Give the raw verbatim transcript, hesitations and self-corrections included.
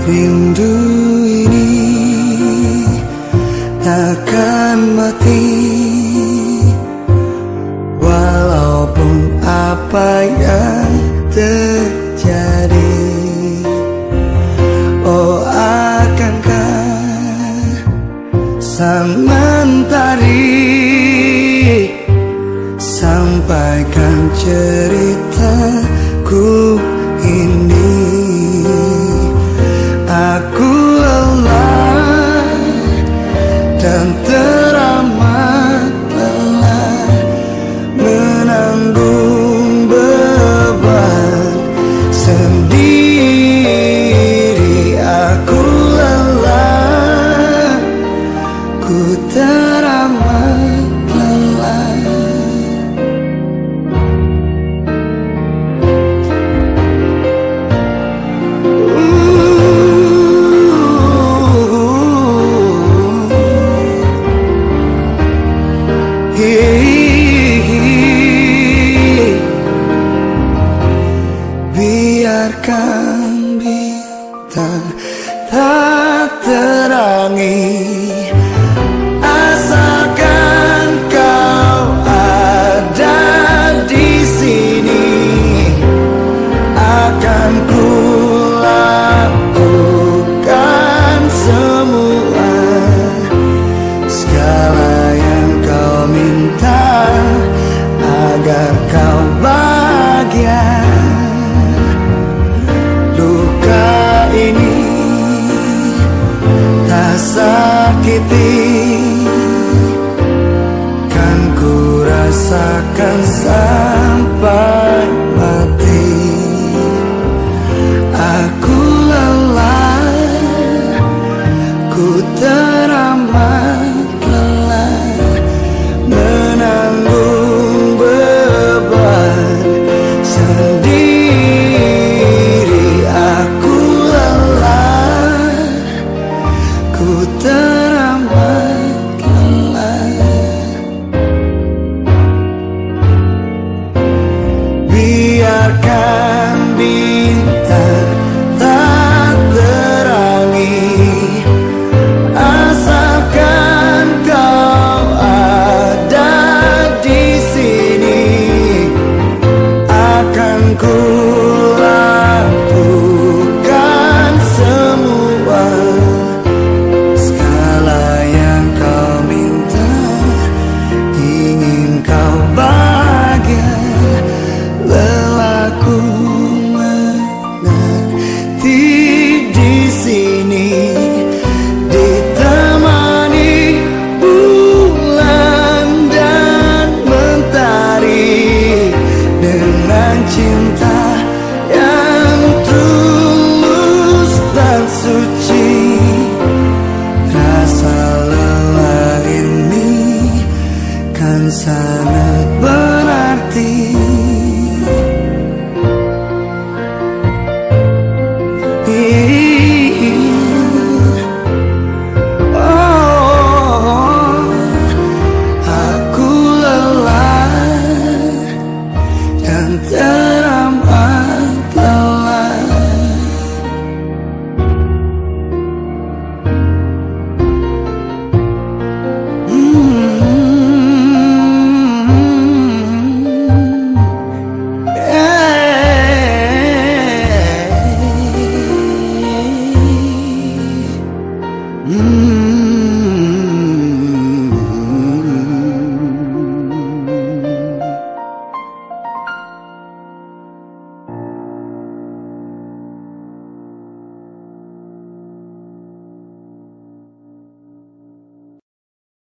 Rindu ini takkan mati, walaupun apa yang terjadi. Oh, akankah sang mentari sampaikan ceritaku ini. Aku lelah dan teramat lelah menanggung beban sendiri. Aku lelah, ku teramat lelah. Biarkan bintang tak terangi, asalkan kau ada di sini. Akan ku lakukan semua, segala yang kau minta, agar kau bahagia. Luka ini tak sakiti, kan ku rasakan sampai mati. Aku lelah, ku teramat lelah menanggung beban sendiri. Aku lelah, ku teramat lelah. Biarkan bintang tak terangi, asalkan kau ada di sini. Akan ku lakukan semua, segala yang kau minta, ingin kau bahagia. Lelahku menanti di sini, ditemani bulan dan mentari, dengan cinta yang tulus dan suci. Rasa lelah ini kan sangat berarti. Oh, aku lelah dan ter